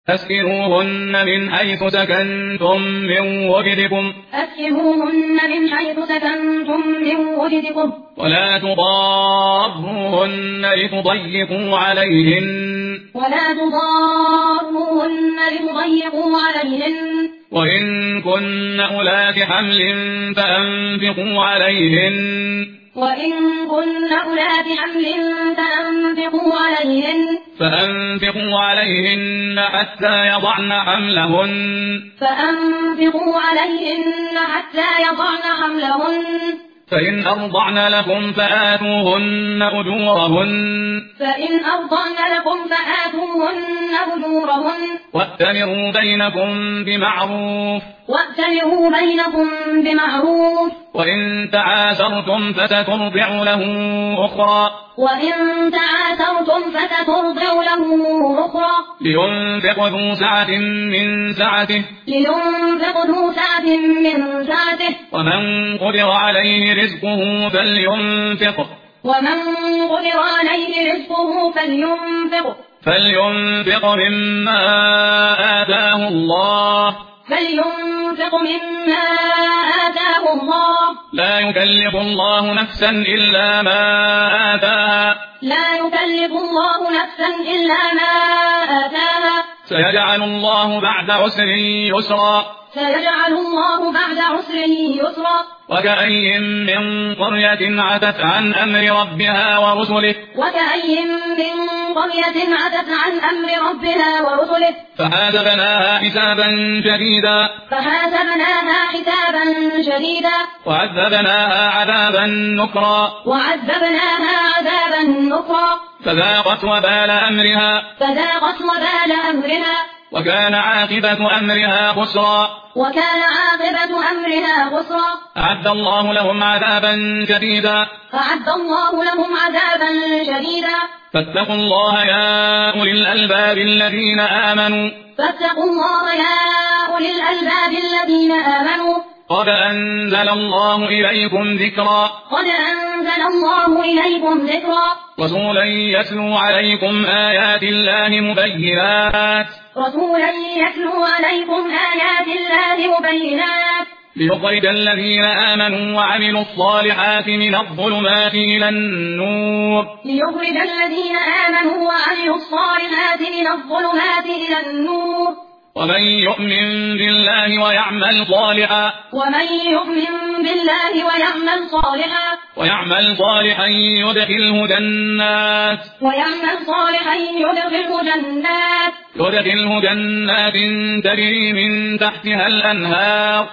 أسكنوهن من حيث سكنتم من وجدكم ولا تضاروهن لتضيقوا عليهن وإن كن أولات حمل فأنفقوا عليهن حتى يضعن حملهن فإن أرضعن لكم فآتوهن أجورهن وأتمروا بينكم بمعروف وإن تعاسرتم فسترضع له أخرى لينفق ذو سعة من سعته ومن قدر عليه رزقه فلينفق مما آتاه الله لا يكلف الله نفسا إلا ما آتاها سيجعل الله بعد عسر يسرا وكأي من قرية عتت عن أمر ربها ورسله فحاسبناها حسابا شديدا وعذبناها عذابا نكرا فذاقت وبال أمرها وكان عاقبة أمرها خسرا أعد الله لهم عذابا شديدا فاتقوا الله يا أولي الألباب الذين آمنوا قد أنزل الله إليكم ذكرا رسولا يتلو عليكم آيات الله مبينات ليخرج الذين آمنوا وعملوا الصالحات من الظلمات إلى النور ومن يؤمن بالله ويعمل صالحا يدخله جنات تجري من تحتها الأنهار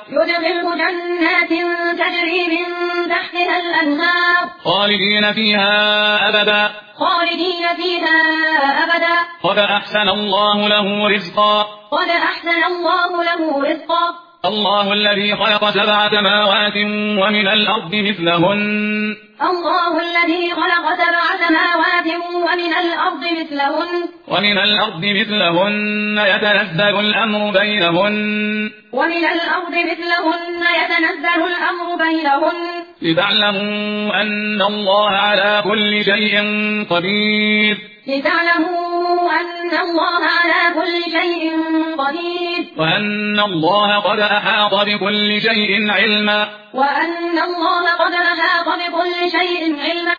خالدين فيها أبدا قد أحسن الله له رزقا الله الذي خلق 7 سماوات ومن الأرض مثلهن يتنزل الأمر بينهن لتعلموا أن الله على كل شيء قدير وأن الله قد أحاط بكل شيء علما